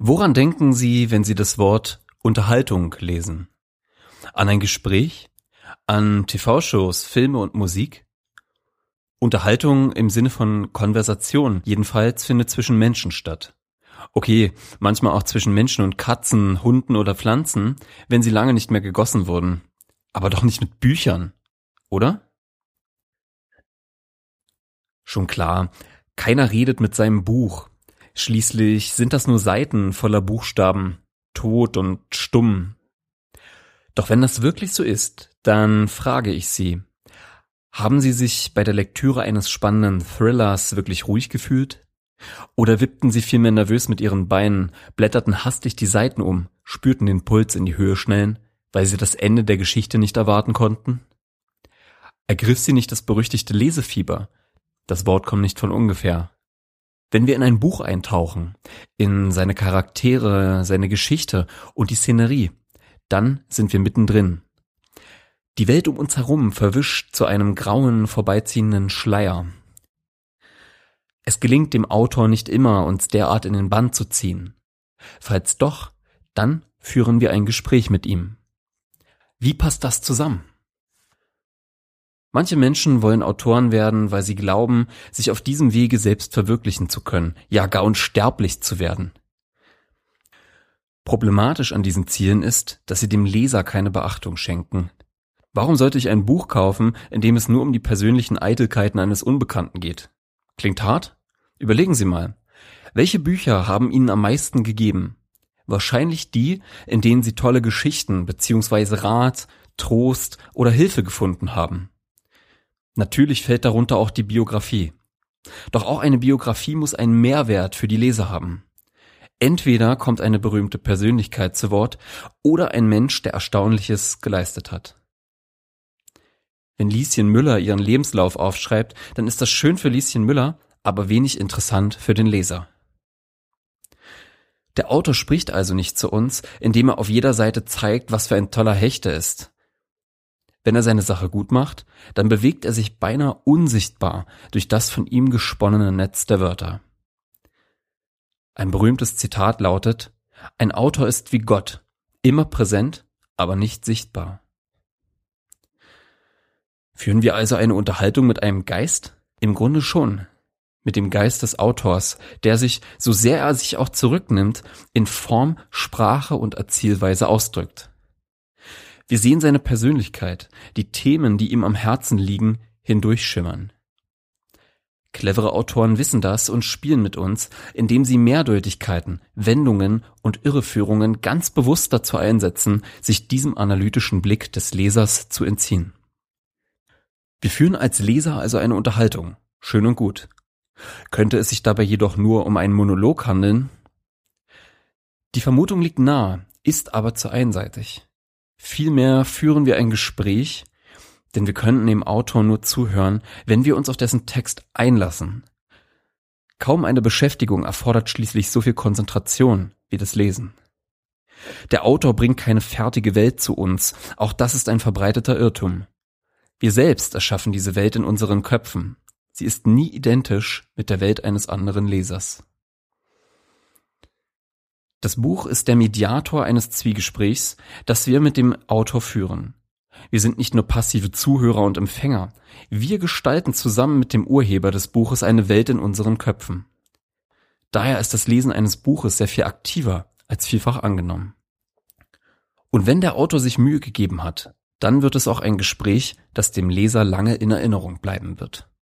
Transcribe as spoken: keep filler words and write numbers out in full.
Woran denken Sie, wenn Sie das Wort Unterhaltung lesen? An ein Gespräch? An T V-Shows, Filme und Musik? Unterhaltung im Sinne von Konversation, jedenfalls findet zwischen Menschen statt. Okay, manchmal auch zwischen Menschen und Katzen, Hunden oder Pflanzen, wenn sie lange nicht mehr gegossen wurden. Aber doch nicht mit Büchern, oder? Schon klar, keiner redet mit seinem Buch. Schließlich sind das nur Seiten voller Buchstaben, tot und stumm. Doch wenn das wirklich so ist, dann frage ich Sie, haben Sie sich bei der Lektüre eines spannenden Thrillers wirklich ruhig gefühlt? Oder wippten Sie vielmehr nervös mit Ihren Beinen, blätterten hastig die Seiten um, spürten den Puls in die Höhe schnellen, weil Sie das Ende der Geschichte nicht erwarten konnten? Ergriff Sie nicht das berüchtigte Lesefieber? Das Wort kommt nicht von ungefähr. Wenn wir in ein Buch eintauchen, in seine Charaktere, seine Geschichte und die Szenerie, dann sind wir mittendrin. Die Welt um uns herum verwischt zu einem grauen, vorbeiziehenden Schleier. Es gelingt dem Autor nicht immer, uns derart in den Bann zu ziehen. Falls doch, dann führen wir ein Gespräch mit ihm. Wie passt das zusammen? Manche Menschen wollen Autoren werden, weil sie glauben, sich auf diesem Wege selbst verwirklichen zu können, ja gar unsterblich zu werden. Problematisch an diesen Zielen ist, dass sie dem Leser keine Beachtung schenken. Warum sollte ich ein Buch kaufen, in dem es nur um die persönlichen Eitelkeiten eines Unbekannten geht? Klingt hart? Überlegen Sie mal. Welche Bücher haben Ihnen am meisten gegeben? Wahrscheinlich die, in denen Sie tolle Geschichten bzw. Rat, Trost oder Hilfe gefunden haben. Natürlich fällt darunter auch die Biografie. Doch auch eine Biografie muss einen Mehrwert für die Leser haben. Entweder kommt eine berühmte Persönlichkeit zu Wort oder ein Mensch, der Erstaunliches geleistet hat. Wenn Lieschen Müller ihren Lebenslauf aufschreibt, dann ist das schön für Lieschen Müller, aber wenig interessant für den Leser. Der Autor spricht also nicht zu uns, indem er auf jeder Seite zeigt, was für ein toller Hecht er ist. Wenn er seine Sache gut macht, dann bewegt er sich beinahe unsichtbar durch das von ihm gesponnene Netz der Wörter. Ein berühmtes Zitat lautet: Ein Autor ist wie Gott, immer präsent, aber nicht sichtbar. Führen wir also eine Unterhaltung mit einem Geist? Im Grunde schon. Mit dem Geist des Autors, der sich, so sehr er sich auch zurücknimmt, in Form, Sprache und Erzählweise ausdrückt. Wir sehen seine Persönlichkeit, die Themen, die ihm am Herzen liegen, hindurchschimmern. Clevere Autoren wissen das und spielen mit uns, indem sie Mehrdeutigkeiten, Wendungen und Irreführungen ganz bewusst dazu einsetzen, sich diesem analytischen Blick des Lesers zu entziehen. Wir führen als Leser also eine Unterhaltung. Schön und gut. Könnte es sich dabei jedoch nur um einen Monolog handeln? Die Vermutung liegt nahe, ist aber zu einseitig. Vielmehr führen wir ein Gespräch, denn wir könnten dem Autor nur zuhören, wenn wir uns auf dessen Text einlassen. Kaum eine Beschäftigung erfordert schließlich so viel Konzentration wie das Lesen. Der Autor bringt keine fertige Welt zu uns, auch das ist ein verbreiteter Irrtum. Wir selbst erschaffen diese Welt in unseren Köpfen. Sie ist nie identisch mit der Welt eines anderen Lesers. Das Buch ist der Mediator eines Zwiegesprächs, das wir mit dem Autor führen. Wir sind nicht nur passive Zuhörer und Empfänger, wir gestalten zusammen mit dem Urheber des Buches eine Welt in unseren Köpfen. Daher ist das Lesen eines Buches sehr viel aktiver als vielfach angenommen. Und wenn der Autor sich Mühe gegeben hat, dann wird es auch ein Gespräch, das dem Leser lange in Erinnerung bleiben wird.